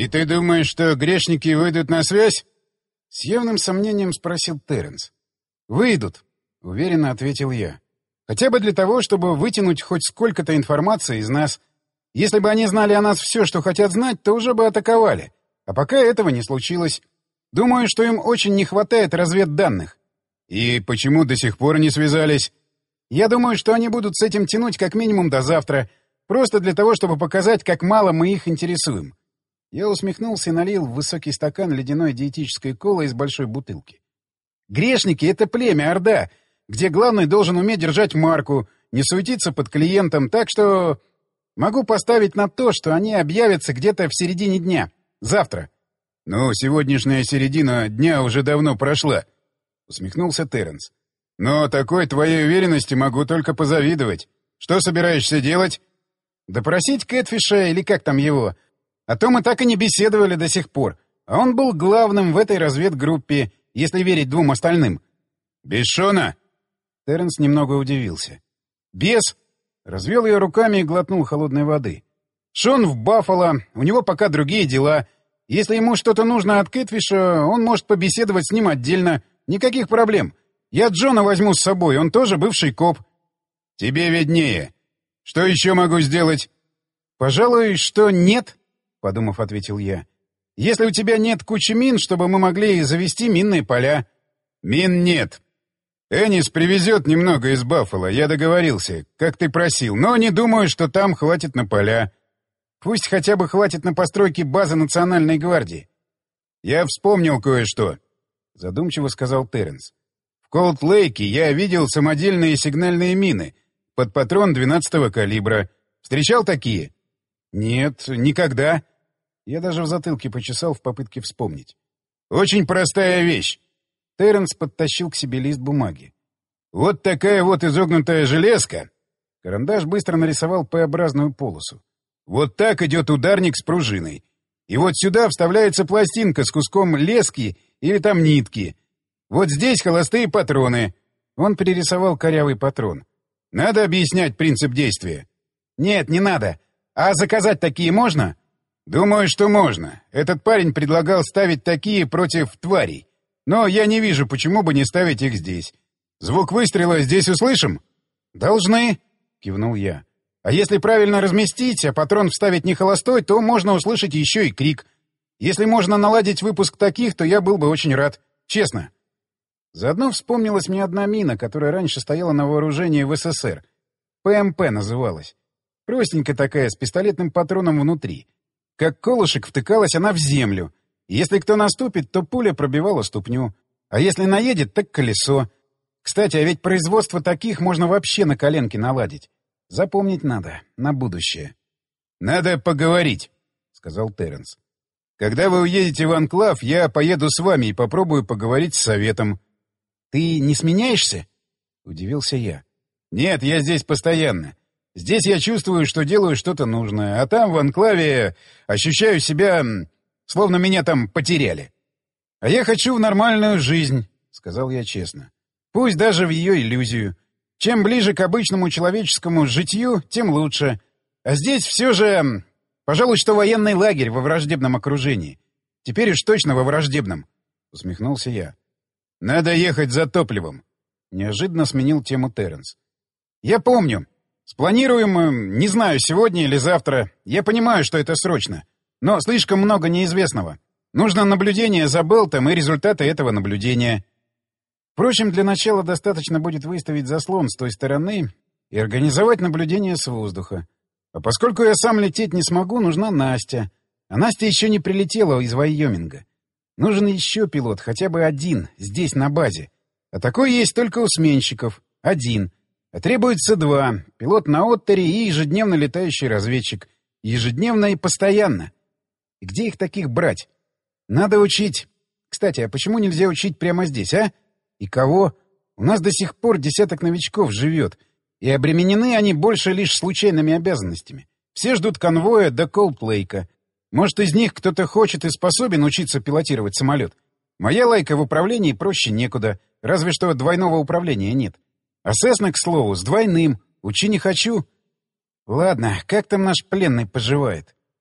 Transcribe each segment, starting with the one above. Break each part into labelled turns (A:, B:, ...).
A: «И ты думаешь, что грешники выйдут на связь?» С явным сомнением спросил Терренс. «Выйдут», — уверенно ответил я. «Хотя бы для того, чтобы вытянуть хоть сколько-то информации из нас. Если бы они знали о нас все, что хотят знать, то уже бы атаковали. А пока этого не случилось. Думаю, что им очень не хватает разведданных». «И почему до сих пор не связались?» «Я думаю, что они будут с этим тянуть как минимум до завтра, просто для того, чтобы показать, как мало мы их интересуем». Я усмехнулся и налил в высокий стакан ледяной диетической колы из большой бутылки. «Грешники — это племя, орда, где главный должен уметь держать марку, не суетиться под клиентом, так что могу поставить на то, что они объявятся где-то в середине дня. Завтра». «Ну, сегодняшняя середина дня уже давно прошла», — усмехнулся Терренс. «Но такой твоей уверенности могу только позавидовать. Что собираешься делать?»
B: «Допросить Кэтфиша или как там его. А то мы так и не беседовали до сих пор. А он был главным в этой разведгруппе, если верить двум остальным».
A: «Без Шона?»
B: Терренс немного удивился. «Без?» Развел ее руками и глотнул холодной воды. «Шон в Баффало, у него пока другие дела. Если ему что-то нужно от Кэтфиша, он может побеседовать с ним отдельно. Никаких проблем. Я Джона возьму с собой, он тоже бывший коп».
A: «Тебе виднее. Что еще могу сделать?»
B: «Пожалуй, что нет», — подумав, ответил я. «Если у тебя нет кучи мин, чтобы мы могли завести минные поля».
A: «Мин нет. Энис привезет немного из Баффало, я договорился, как ты просил, но не думаю, что там хватит на поля».
B: «Пусть хотя бы хватит на постройки базы Национальной гвардии».
A: «Я вспомнил кое-что», — задумчиво сказал Терренс. «В Колд-Лейке я видел самодельные сигнальные мины под патрон 12-го калибра. Встречал такие?»
B: «Нет, никогда». Я даже в затылке почесал в попытке вспомнить.
A: «Очень простая вещь».
B: Терренс подтащил к себе лист бумаги.
A: «Вот такая вот изогнутая железка».
B: Карандаш быстро нарисовал П-образную полосу.
A: «Вот так идет ударник с пружиной. И вот сюда вставляется пластинка с куском лески или там нитки. Вот здесь холостые патроны».
B: Он перерисовал корявый патрон.
A: «Надо объяснять принцип действия?»
B: «Нет, не надо. А заказать такие можно?»
A: «Думаю, что можно. Этот парень предлагал ставить такие против тварей. Но я не вижу, почему бы не ставить их здесь. Звук выстрела здесь услышим?»
B: «Должны», — кивнул я. «А если правильно разместить, а патрон вставить не холостой, то можно услышать еще и крик. Если можно наладить выпуск таких, то я был бы очень рад. Честно». Заодно вспомнилась мне одна мина, которая раньше стояла на вооружении в СССР. ПМП называлась. Простенькая такая, с пистолетным патроном внутри. Как колышек втыкалась она в землю. Если кто наступит, то пуля пробивала ступню. А если наедет, так колесо. Кстати, а ведь производство таких можно вообще на коленке наладить. Запомнить надо, на будущее.
A: «Надо поговорить», — сказал Терренс. «Когда вы уедете в Анклав, я поеду с вами и попробую поговорить с советом».
B: «Ты не сменяешься?» — удивился я.
A: «Нет, я здесь постоянно. Здесь я чувствую, что делаю что-то нужное, а там, в Анклаве, ощущаю себя, словно меня там потеряли».
B: «А я хочу в нормальную жизнь», — сказал я честно. «Пусть даже в ее иллюзию. Чем ближе к обычному человеческому житью, тем лучше. А здесь все же, пожалуй, что военный лагерь во враждебном окружении. Теперь уж точно во враждебном», — усмехнулся я.
A: «Надо ехать за топливом», —
B: неожиданно сменил тему Терренс. «Я помню. Спланируем, не знаю, сегодня или завтра. Я понимаю, что это срочно. Но слишком много неизвестного. Нужно наблюдение за Белтом и результаты этого наблюдения. Впрочем, для начала достаточно будет выставить заслон с той стороны и организовать наблюдение с воздуха. А поскольку я сам лететь не смогу, нужна Настя. А Настя еще не прилетела из Вайоминга. Нужен еще пилот, хотя бы один, здесь, на базе. А такой есть только у сменщиков. Один. А требуется два. Пилот на Оттере и ежедневно летающий разведчик. Ежедневно и постоянно. И где их таких брать? Надо учить. Кстати, а почему нельзя учить прямо здесь, а? И кого? У нас до сих пор десяток новичков живет. И обременены они больше лишь случайными обязанностями. Все ждут конвоя до Колд-Лейка. Может, из них кто-то хочет и способен учиться пилотировать самолет. Моя лайка в управлении проще некуда. Разве что двойного управления нет. А Сесна, к слову, с двойным. Учи не хочу. Ладно, как там наш пленный поживает?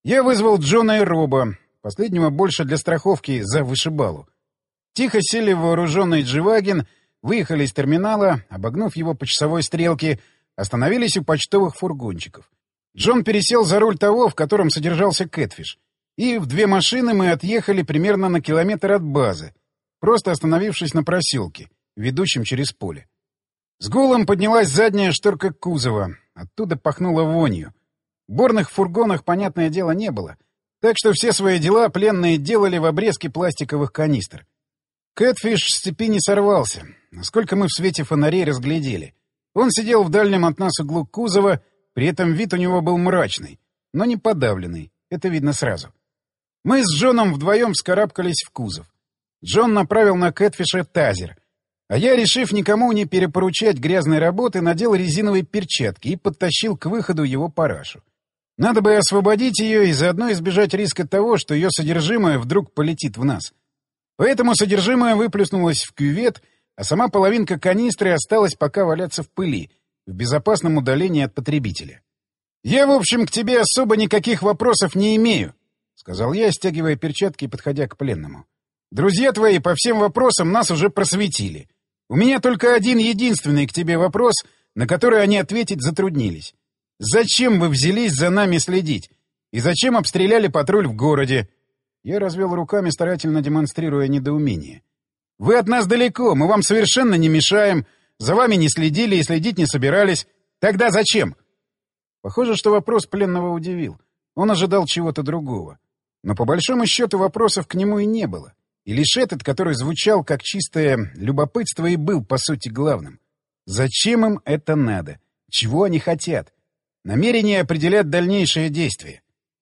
A: Я вызвал Джона и Роба, последнего больше для страховки, за вышибалу. Тихо сели в вооруженный дживаген, выехали из терминала, обогнув его по часовой стрелке, остановились у почтовых фургончиков. Джон пересел за руль того, в котором содержался Кэтфиш, и в 2 машины мы отъехали примерно на километр от базы, просто остановившись на проселке, ведущем через поле. С гулом поднялась задняя шторка кузова, оттуда пахнуло вонью. В борных фургонах, понятное дело, не было, так что все свои дела пленные делали в обрезке пластиковых канистр. Кэтфиш с цепи не сорвался, насколько мы в свете фонарей разглядели. Он сидел в дальнем от нас углу кузова, при этом вид у него был мрачный, но не подавленный, это видно сразу. Мы с Джоном вдвоем вскарабкались в кузов. Джон направил на Кэтфиша тазер, а я, решив никому не перепоручать грязной работы, надел резиновые перчатки и подтащил к выходу его парашу. Надо бы освободить ее и заодно избежать риска того, что ее содержимое вдруг полетит в нас. Поэтому содержимое выплеснулось в кювет, а сама половинка канистры осталась пока валяться в пыли, в безопасном удалении от потребителя. «Я, в общем, к тебе особо никаких вопросов не имею», — сказал я, стягивая перчатки и подходя к пленному. «Друзья твои по всем вопросам нас уже просветили. У меня только один единственный к тебе вопрос, на который они ответить затруднились. Зачем вы взялись за нами следить? И зачем обстреляли патруль в городе?» Я развел руками, старательно демонстрируя недоумение. «Вы от нас далеко, мы вам совершенно не мешаем, за вами не следили и следить не собирались. Тогда зачем?» Похоже, что вопрос пленного удивил. Он ожидал чего-то другого. Но по большому счету вопросов к нему и не было. И лишь этот, который звучал как чистое любопытство, и был, по сути, главным. Зачем им это надо? Чего они хотят? Намерения определят дальнейшие действия.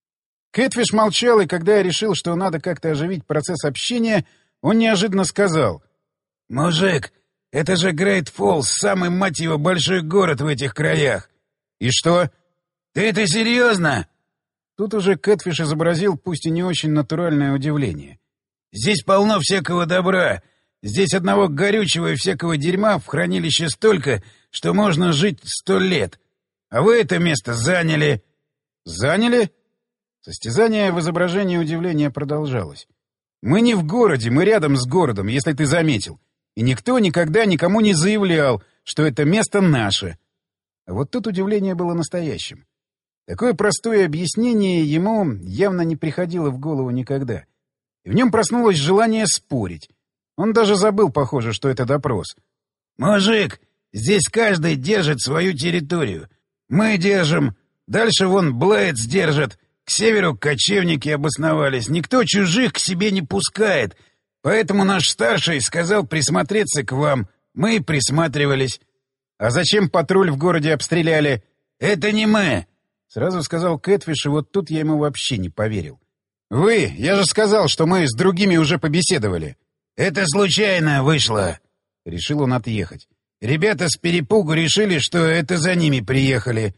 A: Кэтфиш молчал, и когда я решил, что надо как-то оживить процесс общения, он неожиданно сказал: «Мужик, это же Грейт-Фоллс, самый, мать его, большой город в этих краях». «И что?» «Ты это серьезно?» Тут уже Кэтфиш изобразил, пусть и не очень натуральное удивление. «Здесь полно всякого добра. Здесь одного горючего и всякого дерьма в хранилище столько, что можно жить 100 лет. А вы это место заняли». «Заняли?» Состязание в изображении удивления продолжалось. «Мы не в городе, мы рядом с городом, если ты заметил. И никто никогда никому не заявлял, что это место наше». А вот тут удивление было настоящим. Такое простое объяснение ему явно не приходило в голову никогда. И в нем проснулось желание спорить. Он даже забыл, похоже, что это допрос. «Мужик, здесь каждый держит свою территорию. Мы держим. Дальше вон Блэйдс держит. К северу кочевники обосновались. Никто чужих к себе не пускает. Поэтому наш старший сказал присмотреться к вам. Мы и присматривались». «А зачем патруль в городе обстреляли?» «Это не мы», — сразу сказал Кэтфиш, и вот тут я ему вообще не поверил. «Вы! Я же сказал, что мы с другими уже побеседовали». «Это случайно вышло», — решил он отъехать. «Ребята с перепугу решили, что это за ними приехали».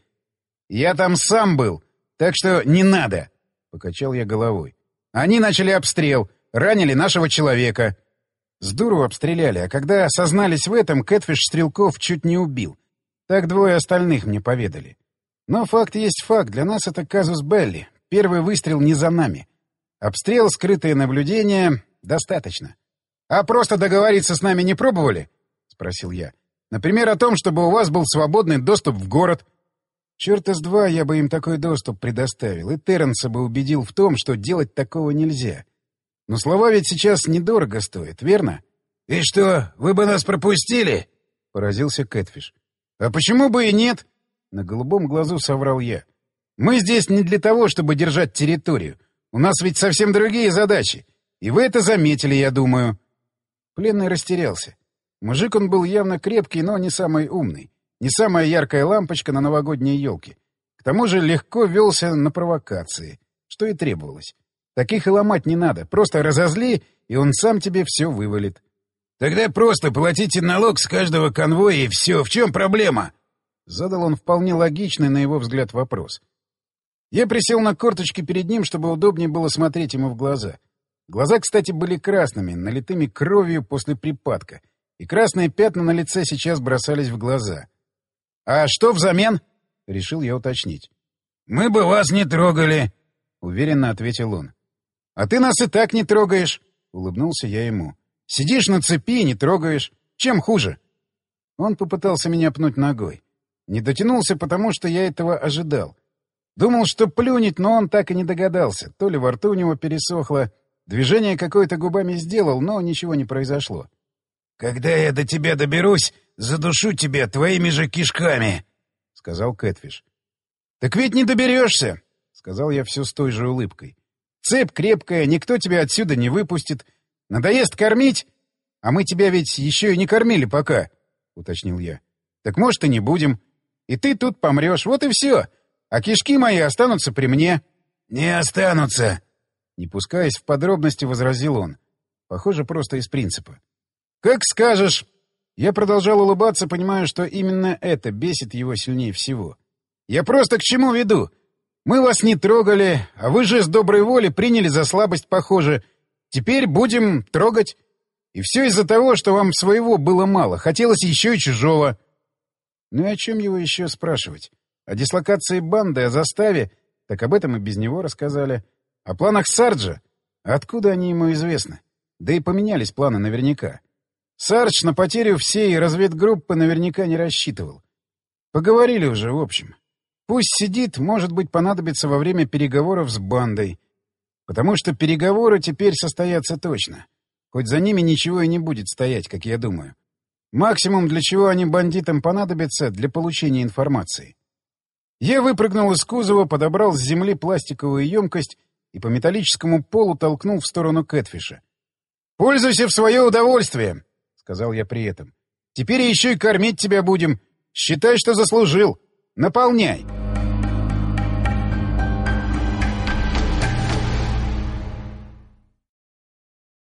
A: «Я там сам был, так что не надо», — покачал я головой. «Они начали обстрел, ранили нашего человека». Сдуру обстреляли, а когда сознались в этом, Кэтфиш стрелков чуть не убил. Так 2 остальных мне поведали. Но факт есть факт, для нас это казус белли. Первый выстрел не за нами. Обстрел, скрытое наблюдение — достаточно. «А просто договориться с нами не пробовали?» — спросил я. «Например, о том, чтобы у вас был свободный доступ в город». Чёрта с два я бы им такой доступ предоставил, и Терренса бы убедил в том, что делать такого нельзя. Но слова ведь сейчас недорого стоят, верно? «И что, вы бы нас пропустили?» — поразился Кэтфиш. «А почему бы и нет?» — на голубом глазу соврал я. «Мы здесь не для того, чтобы держать территорию. У нас ведь совсем другие задачи. И вы это заметили, я думаю». Пленный растерялся. Мужик он был явно крепкий, но не самый умный. Не самая яркая лампочка на новогодней елке. К тому же легко велся на провокации, что и требовалось. Таких и ломать не надо. Просто разозли, и он сам тебе все вывалит. «Тогда просто платите налог с каждого конвоя, и все. В чем проблема?» Задал он вполне логичный, на его взгляд, вопрос. Я присел на корточки перед ним, чтобы удобнее было смотреть ему в глаза. Глаза, кстати, были красными, налитыми кровью после припадка. И красные пятна на лице сейчас бросались в глаза. «А что взамен?» — решил я уточнить. «Мы бы вас не трогали». уверенно ответил он. «А ты нас и так не трогаешь», — улыбнулся я ему. «Сидишь на цепи и не трогаешь. Чем хуже?» Он попытался меня пнуть ногой. Не дотянулся, потому что я этого ожидал. Думал, что плюнет, но он так и не догадался. То ли во рту у него пересохло, движение какое-то губами сделал, но ничего не произошло.
B: «Когда я до тебя доберусь, задушу тебя твоими же кишками», — сказал Кэтфиш.
A: «Так ведь не доберешься», — сказал я все с той же улыбкой. «Цепь крепкая, никто тебя отсюда не выпустит. Надоест кормить? А мы тебя ведь еще и не кормили пока», — уточнил я. «Так может и не будем. И ты тут помрешь, вот и все. А кишки мои останутся при мне».
B: «Не останутся»,
A: — не пускаясь в подробности, возразил он. Похоже, просто из принципа. «Как скажешь». Я продолжал улыбаться, понимая, что именно это бесит его сильнее всего. «Я просто к чему веду? Мы вас не трогали, а вы же с доброй воли приняли за слабость, похоже. Теперь будем трогать. И все из-за того, что вам своего было мало, хотелось еще и чужого». Ну и о чем его еще спрашивать? О дислокации банды, о заставе? Так об этом и без него рассказали. О планах Сарджа? Откуда они ему известны? Да и поменялись планы наверняка. Сардж на потерю всей разведгруппы наверняка не рассчитывал. Поговорили уже, в общем. Пусть сидит, может быть, понадобится во время переговоров с бандой. Потому что переговоры теперь состоятся точно. Хоть за ними ничего и не будет стоять, как я думаю. Максимум, для чего они бандитам понадобятся, для получения информации. Я выпрыгнул из кузова, подобрал с земли пластиковую емкость и по металлическому полу толкнул в сторону Кэтфиша. «Пользуйся в свое удовольствие», — сказал я при этом. «Теперь еще и кормить тебя будем. Считай, что заслужил. Наполняй».